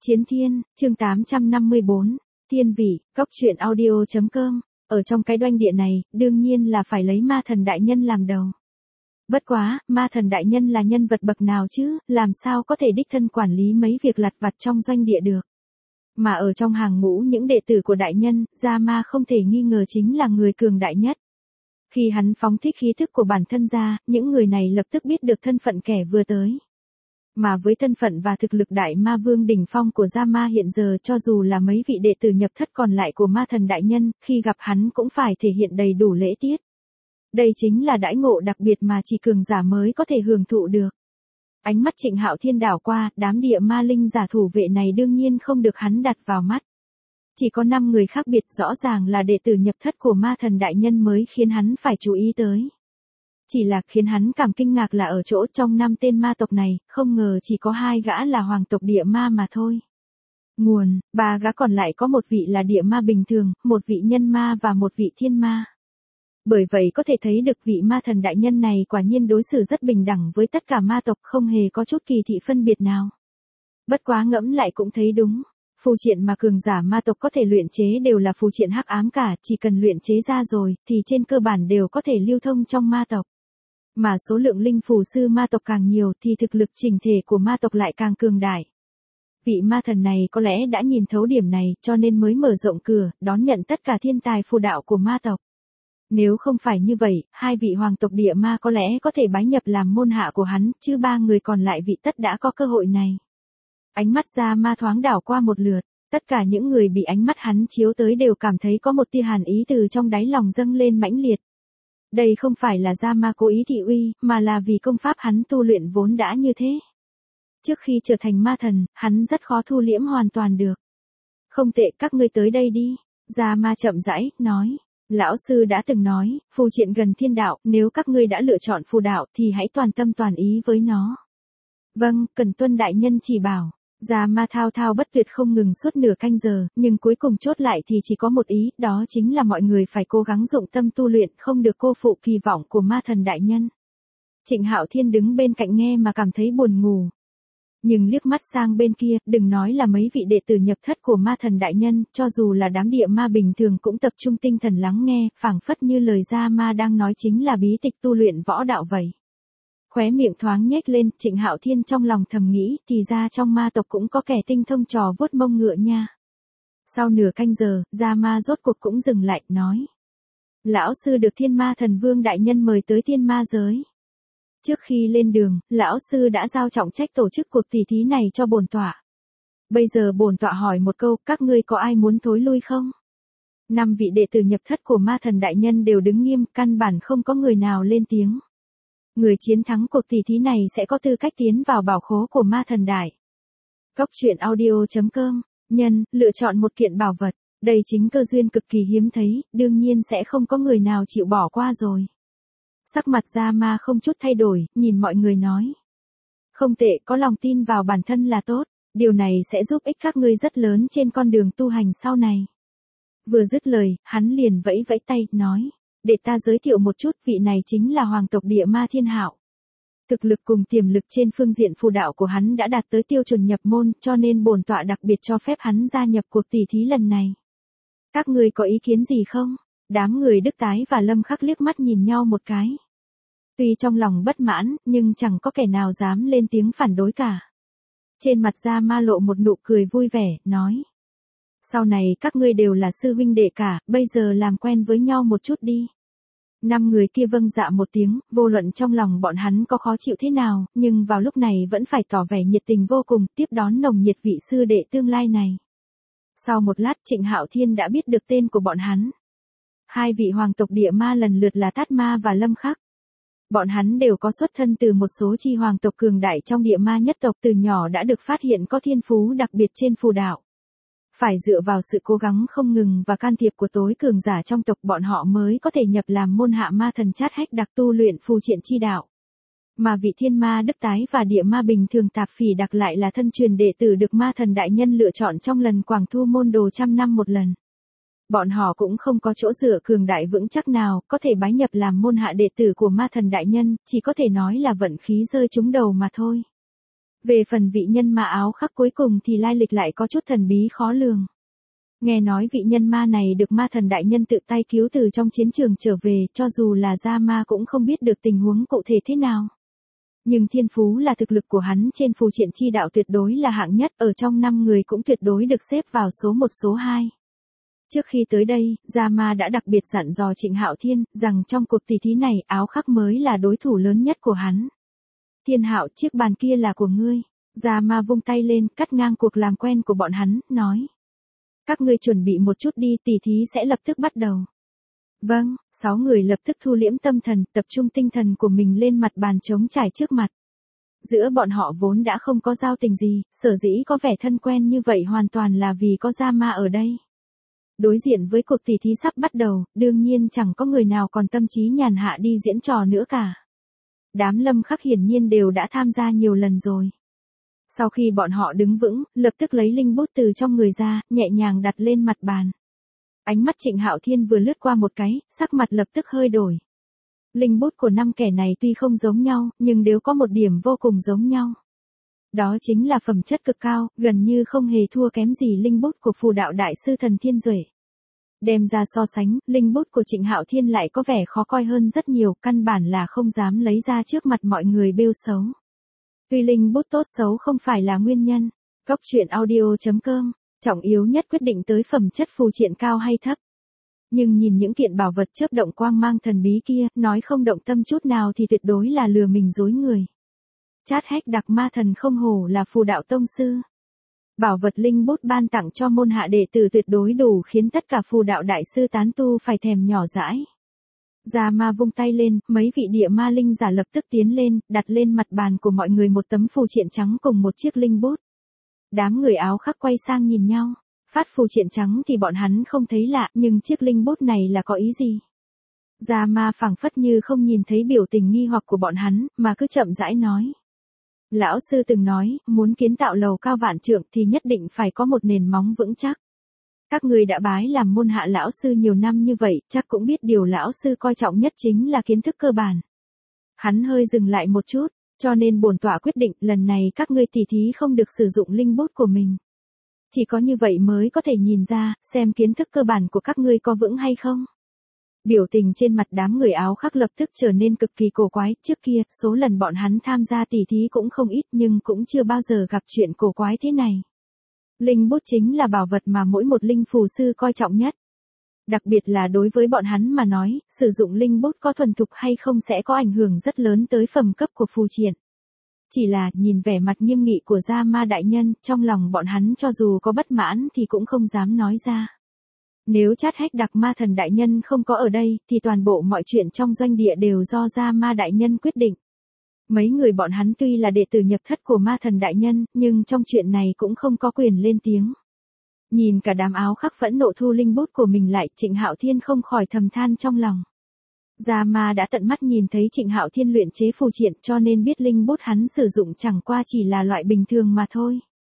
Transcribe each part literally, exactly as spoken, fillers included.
Chiến Thiên, chương tám trăm năm mươi bốn, Thiên vị, Cóc truyện audio chấm com. Ở trong cái doanh địa này, đương nhiên là phải lấy ma thần đại nhân làm đầu. Bất quá, ma thần đại nhân là nhân vật bậc nào chứ, làm sao có thể đích thân quản lý mấy việc lặt vặt trong doanh địa được. Mà ở trong hàng ngũ những đệ tử của đại nhân, Gia Ma không thể nghi ngờ chính là người cường đại nhất. Khi hắn phóng thích khí thức của bản thân ra, những người này lập tức biết được thân phận kẻ vừa tới. Mà với thân phận và thực lực đại ma vương đỉnh phong của Gia Ma hiện giờ, cho dù là mấy vị đệ tử nhập thất còn lại của ma thần đại nhân, khi gặp hắn cũng phải thể hiện đầy đủ lễ tiết. Đây chính là đãi ngộ đặc biệt mà chỉ cường giả mới có thể hưởng thụ được. Ánh mắt Trịnh Hạo Thiên đảo qua, đám địa ma linh giả thủ vệ này đương nhiên không được hắn đặt vào mắt. Chỉ có năm người khác biệt, rõ ràng là đệ tử nhập thất của ma thần đại nhân mới khiến hắn phải chú ý tới. Chỉ là khiến hắn cảm kinh ngạc là ở chỗ trong năm tên ma tộc này, không ngờ chỉ có hai gã là hoàng tộc địa ma mà thôi. Nguồn, ba gã còn lại có một vị là địa ma bình thường, một vị nhân ma và một vị thiên ma. Bởi vậy có thể thấy được vị ma thần đại nhân này quả nhiên đối xử rất bình đẳng với tất cả ma tộc, không hề có chút kỳ thị phân biệt nào. Bất quá ngẫm lại cũng thấy đúng. Phù triện mà cường giả ma tộc có thể luyện chế đều là phù triện hắc ám cả, chỉ cần luyện chế ra rồi, thì trên cơ bản đều có thể lưu thông trong ma tộc. Mà số lượng linh phù sư ma tộc càng nhiều thì thực lực chỉnh thể của ma tộc lại càng cường đại. Vị ma thần này có lẽ đã nhìn thấu điểm này, cho nên mới mở rộng cửa, đón nhận tất cả thiên tài phù đạo của ma tộc. Nếu không phải như vậy, hai vị hoàng tộc địa ma có lẽ có thể bái nhập làm môn hạ của hắn, chứ ba người còn lại vị tất đã có cơ hội này. Ánh mắt Gia Ma thoáng đảo qua một lượt, tất cả những người bị ánh mắt hắn chiếu tới đều cảm thấy có một tia hàn ý từ trong đáy lòng dâng lên mãnh liệt. Đây không phải là Gia Ma cố ý thị uy, mà là vì công pháp hắn tu luyện vốn đã như thế. Trước khi trở thành ma thần, hắn rất khó thu liễm hoàn toàn được. Không tệ, các ngươi tới đây đi. Gia Ma chậm rãi, nói. Lão sư đã từng nói, phù triện gần thiên đạo, nếu các ngươi đã lựa chọn phù đạo thì hãy toàn tâm toàn ý với nó. Vâng, cần tuân đại nhân chỉ bảo. Gia Ma thao thao bất tuyệt không ngừng suốt nửa canh giờ, nhưng cuối cùng chốt lại thì chỉ có một ý, đó chính là mọi người phải cố gắng dụng tâm tu luyện, không được cô phụ kỳ vọng của ma thần đại nhân. Trịnh Hạo Thiên đứng bên cạnh nghe mà cảm thấy buồn ngủ. Nhưng liếc mắt sang bên kia, đừng nói là mấy vị đệ tử nhập thất của ma thần đại nhân, cho dù là đám địa ma bình thường cũng tập trung tinh thần lắng nghe, phảng phất như lời Gia Ma đang nói chính là bí tịch tu luyện võ đạo vậy. Khóe miệng thoáng nhếch lên, Trịnh Hạo Thiên trong lòng thầm nghĩ, thì ra trong ma tộc cũng có kẻ tinh thông trò vuốt mông ngựa nha. Sau nửa canh giờ, Gia Ma rốt cuộc cũng dừng lại, nói. Lão sư được Thiên Ma Thần Vương đại nhân mời tới Thiên Ma giới. Trước khi lên đường, lão sư đã giao trọng trách tổ chức cuộc tỷ thí này cho bổn tọa. Bây giờ bổn tọa hỏi một câu, các ngươi có ai muốn thối lui không? Năm vị đệ tử nhập thất của ma thần đại nhân đều đứng nghiêm, căn bản không có người nào lên tiếng. Người chiến thắng cuộc tỷ thí này sẽ có tư cách tiến vào bảo khố của ma thần đại. Cóc truyện audio chấm com, nhân, lựa chọn một kiện bảo vật, đây chính cơ duyên cực kỳ hiếm thấy, đương nhiên sẽ không có người nào chịu bỏ qua rồi. Sắc mặt Gia Ma không chút thay đổi, nhìn mọi người nói. Không tệ, có lòng tin vào bản thân là tốt, điều này sẽ giúp ích các ngươi rất lớn trên con đường tu hành sau này. Vừa dứt lời, hắn liền vẫy vẫy tay, nói. Để ta giới thiệu một chút, vị này chính là hoàng tộc địa ma Thiên Hạo. Thực lực cùng tiềm lực trên phương diện phù đạo của hắn đã đạt tới tiêu chuẩn nhập môn, cho nên bổn tọa đặc biệt cho phép hắn gia nhập cuộc tỷ thí lần này. Các ngươi có ý kiến gì không? Đám người Đức Tái và Lâm Khắc liếc mắt nhìn nhau một cái. Tuy trong lòng bất mãn, nhưng chẳng có kẻ nào dám lên tiếng phản đối cả. Trên mặt Gia Ma lộ một nụ cười vui vẻ, nói. Sau này các ngươi đều là sư huynh đệ cả, bây giờ làm quen với nhau một chút đi. Năm người kia vâng dạ một tiếng, vô luận trong lòng bọn hắn có khó chịu thế nào, nhưng vào lúc này vẫn phải tỏ vẻ nhiệt tình vô cùng, tiếp đón nồng nhiệt vị sư đệ tương lai này. Sau một lát Trịnh Hạo Thiên đã biết được tên của bọn hắn. Hai vị hoàng tộc địa ma lần lượt là Tát Ma và Lâm Khắc. Bọn hắn đều có xuất thân từ một số chi hoàng tộc cường đại trong địa ma nhất tộc, từ nhỏ đã được phát hiện có thiên phú đặc biệt trên phù đạo. Phải dựa vào sự cố gắng không ngừng và can thiệp của tối cường giả trong tộc, bọn họ mới có thể nhập làm môn hạ ma thần Chát Hách đặc tu luyện phù triện chi đạo. Mà vị thiên ma Đức Tái và địa ma bình thường Tạp Phỉ đặc lại là thân truyền đệ tử được ma thần đại nhân lựa chọn trong lần Quảng Thu môn đồ trăm năm một lần. Bọn họ cũng không có chỗ dựa cường đại vững chắc nào, có thể bái nhập làm môn hạ đệ tử của ma thần đại nhân, chỉ có thể nói là vận khí rơi trúng đầu mà thôi. Về phần vị nhân ma áo khắc cuối cùng thì lai lịch lại có chút thần bí khó lường. Nghe nói vị nhân ma này được ma thần đại nhân tự tay cứu từ trong chiến trường trở về, cho dù là gia ma cũng không biết được tình huống cụ thể thế nào. Nhưng thiên phú là thực lực của hắn trên phù triện chi đạo tuyệt đối là hạng nhất, ở trong năm người cũng tuyệt đối được xếp vào số một số hai. Trước khi tới đây, Gia Ma đã đặc biệt dặn dò Trịnh Hạo Thiên, rằng trong cuộc tỷ thí này, áo khắc mới là đối thủ lớn nhất của hắn. Thiên Hạo, chiếc bàn kia là của ngươi. Gia Ma vung tay lên, cắt ngang cuộc làm quen của bọn hắn, nói. Các ngươi chuẩn bị một chút đi, tỷ thí sẽ lập tức bắt đầu. Vâng, sáu người lập tức thu liễm tâm thần, tập trung tinh thần của mình lên mặt bàn trống trải trước mặt. Giữa bọn họ vốn đã không có giao tình gì, sở dĩ có vẻ thân quen như vậy hoàn toàn là vì có Gia Ma ở đây. Đối diện với cuộc tỷ thí sắp bắt đầu, đương nhiên chẳng có người nào còn tâm trí nhàn hạ đi diễn trò nữa cả. Đám Lâm Khắc hiển nhiên đều đã tham gia nhiều lần rồi. Sau khi bọn họ đứng vững, lập tức lấy linh bút từ trong người ra, nhẹ nhàng đặt lên mặt bàn. Ánh mắt Trịnh Hạo Thiên vừa lướt qua một cái, sắc mặt lập tức hơi đổi. Linh bút của năm kẻ này tuy không giống nhau, nhưng đều có một điểm vô cùng giống nhau. Đó chính là phẩm chất cực cao, gần như không hề thua kém gì linh bút của phù đạo đại sư Thần Thiên Duệ. Đem ra so sánh, linh bút của Trịnh Hạo Thiên lại có vẻ khó coi hơn rất nhiều, căn bản là không dám lấy ra trước mặt mọi người bêu xấu. Tuy linh bút tốt xấu không phải là nguyên nhân. Góc truyện audio chấm com, trọng yếu nhất quyết định tới phẩm chất phù triện cao hay thấp. Nhưng nhìn những kiện bảo vật chớp động quang mang thần bí kia, nói không động tâm chút nào thì tuyệt đối là lừa mình dối người. Chát hách đặc ma thần không hổ là phù đạo tông sư. Bảo vật linh bút ban tặng cho môn hạ đệ tử tuyệt đối đủ khiến tất cả phù đạo đại sư tán tu phải thèm nhỏ dãi. Gia Ma vung tay lên, mấy vị địa ma linh giả lập tức tiến lên, đặt lên mặt bàn của mọi người một tấm phù triện trắng cùng một chiếc linh bút. Đám người áo khắc quay sang nhìn nhau, phát phù triện trắng thì bọn hắn không thấy lạ, nhưng chiếc linh bút này là có ý gì? Gia Ma phảng phất như không nhìn thấy biểu tình nghi hoặc của bọn hắn, mà cứ chậm rãi nói. Lão sư từng nói, muốn kiến tạo lầu cao vạn trượng thì nhất định phải có một nền móng vững chắc. Các người đã bái làm môn hạ lão sư nhiều năm như vậy, chắc cũng biết điều lão sư coi trọng nhất chính là kiến thức cơ bản. Hắn hơi dừng lại một chút, cho nên bổn tọa quyết định lần này các ngươi tỉ thí không được sử dụng linh bút của mình. Chỉ có như vậy mới có thể nhìn ra, xem kiến thức cơ bản của các ngươi có vững hay không. Biểu tình trên mặt đám người áo khắc lập tức trở nên cực kỳ cổ quái, trước kia, số lần bọn hắn tham gia tỉ thí cũng không ít nhưng cũng chưa bao giờ gặp chuyện cổ quái thế này. Linh bút chính là bảo vật mà mỗi một linh phù sư coi trọng nhất. Đặc biệt là đối với bọn hắn mà nói, sử dụng linh bút có thuần thục hay không sẽ có ảnh hưởng rất lớn tới phẩm cấp của phù triện. Chỉ là, nhìn vẻ mặt nghiêm nghị của Gia Ma đại nhân, trong lòng bọn hắn cho dù có bất mãn thì cũng không dám nói ra. Nếu chát hách đặc ma thần đại nhân không có ở đây, thì toàn bộ mọi chuyện trong doanh địa đều do Gia Ma đại nhân quyết định. Mấy người bọn hắn tuy là đệ tử nhập thất của ma thần đại nhân, nhưng trong chuyện này cũng không có quyền lên tiếng. Nhìn cả đám áo khắc phẫn nộ thu linh bút của mình lại, Trịnh Hạo Thiên không khỏi thầm than trong lòng. Gia Ma đã tận mắt nhìn thấy Trịnh Hạo Thiên luyện chế phù triện cho nên biết linh bút hắn sử dụng chẳng qua chỉ là loại bình thường mà thôi.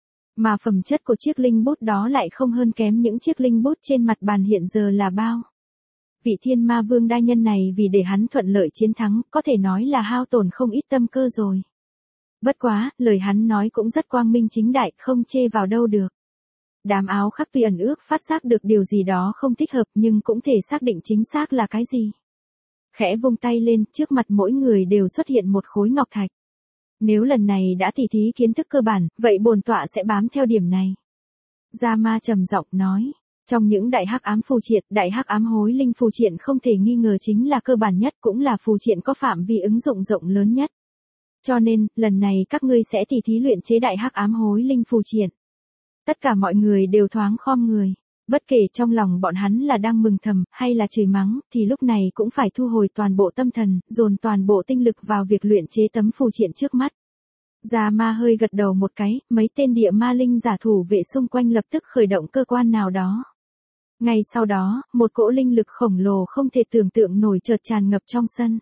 Mà phẩm chất của chiếc linh bút đó lại không hơn kém những chiếc linh bút trên mặt bàn hiện giờ là bao. Vị thiên ma vương đa nhân này vì để hắn thuận lợi chiến thắng, có thể nói là hao tổn không ít tâm cơ rồi. Bất quá, lời hắn nói cũng rất quang minh chính đại, không chê vào đâu được. Đám áo khắc tuy ẩn ước phát giác được điều gì đó không thích hợp nhưng cũng thể xác định chính xác là cái gì. Khẽ vung tay lên, trước mặt mỗi người đều xuất hiện một khối ngọc thạch. Nếu lần này đã tỉ thí kiến thức cơ bản, vậy bổn tọa sẽ bám theo điểm này. Gia Ma trầm giọng nói. Trong những đại hắc ám phù triện, đại hắc ám hối linh phù triện không thể nghi ngờ chính là cơ bản nhất, cũng là phù triện có phạm vi ứng dụng rộng lớn nhất. Cho nên, lần này các ngươi sẽ tỉ thí luyện chế đại hắc ám hối linh phù triện. Tất cả mọi người đều thoáng khom người, bất kể trong lòng bọn hắn là đang mừng thầm hay là chửi mắng, thì lúc này cũng phải thu hồi toàn bộ tâm thần, dồn toàn bộ tinh lực vào việc luyện chế tấm phù triện trước mắt. Gia Ma hơi gật đầu một cái, mấy tên địa ma linh giả thủ vệ xung quanh lập tức khởi động cơ quan nào đó. Ngay sau đó, một cỗ linh lực khổng lồ không thể tưởng tượng nổi chợt tràn ngập trong sân.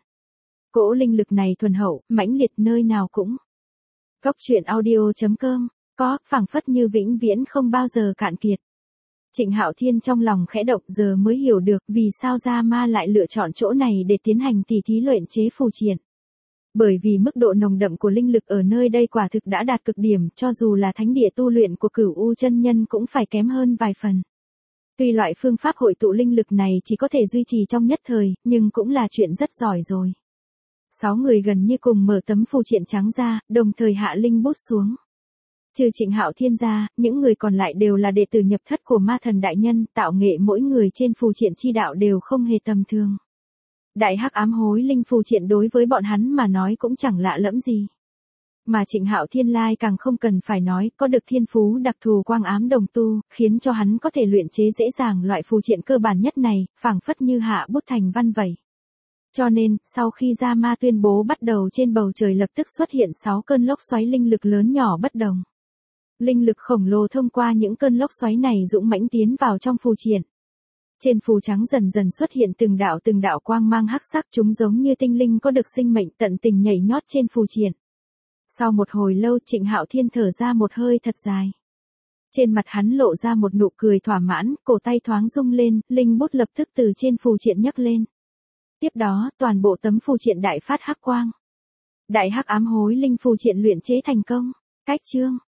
Cỗ linh lực này thuần hậu, mãnh liệt nơi nào cũng. Góc truyện audio chấm com, có, phảng phất như vĩnh viễn không bao giờ cạn kiệt. Trịnh Hạo Thiên trong lòng khẽ động giờ mới hiểu được vì sao Gia Ma lại lựa chọn chỗ này để tiến hành tỉ thí luyện chế phù triện. Bởi vì mức độ nồng đậm của linh lực ở nơi đây quả thực đã đạt cực điểm, cho dù là thánh địa tu luyện của Cửu U chân nhân cũng phải kém hơn vài phần. Tuy loại phương pháp hội tụ linh lực này chỉ có thể duy trì trong nhất thời, nhưng cũng là chuyện rất giỏi rồi. Sáu người gần như cùng mở tấm phù triện trắng ra, đồng thời hạ linh bút xuống. Trừ Trịnh Hạo Thiên ra, những người còn lại đều là đệ tử nhập thất của ma thần đại nhân, tạo nghệ mỗi người trên phù triện chi đạo đều không hề tầm thường. Đại hắc ám hối linh phù triện đối với bọn hắn mà nói cũng chẳng lạ lẫm gì. Mà Trịnh Hạo Thiên lai càng không cần phải nói, có được thiên phú đặc thù quang ám đồng tu, khiến cho hắn có thể luyện chế dễ dàng loại phù triện cơ bản nhất này, phảng phất như hạ bút thành văn vậy. Cho nên, sau khi Gia Ma tuyên bố bắt đầu, trên bầu trời lập tức xuất hiện sáu cơn lốc xoáy linh lực lớn nhỏ bất đồng. Linh lực khổng lồ thông qua những cơn lốc xoáy này dũng mãnh tiến vào trong phù triện. Trên phù trắng dần dần xuất hiện từng đạo từng đạo quang mang hắc sắc, chúng giống như tinh linh có được sinh mệnh tận tình nhảy nhót trên phù triện. Sau một hồi lâu, Trịnh Hạo Thiên thở ra một hơi thật dài. Trên mặt hắn lộ ra một nụ cười thỏa mãn, cổ tay thoáng rung lên, linh bút lập tức từ trên phù triện nhấc lên. Tiếp đó, toàn bộ tấm phù triện đại phát hắc quang. Đại hắc ám hối linh phù triện luyện chế thành công. Cách chương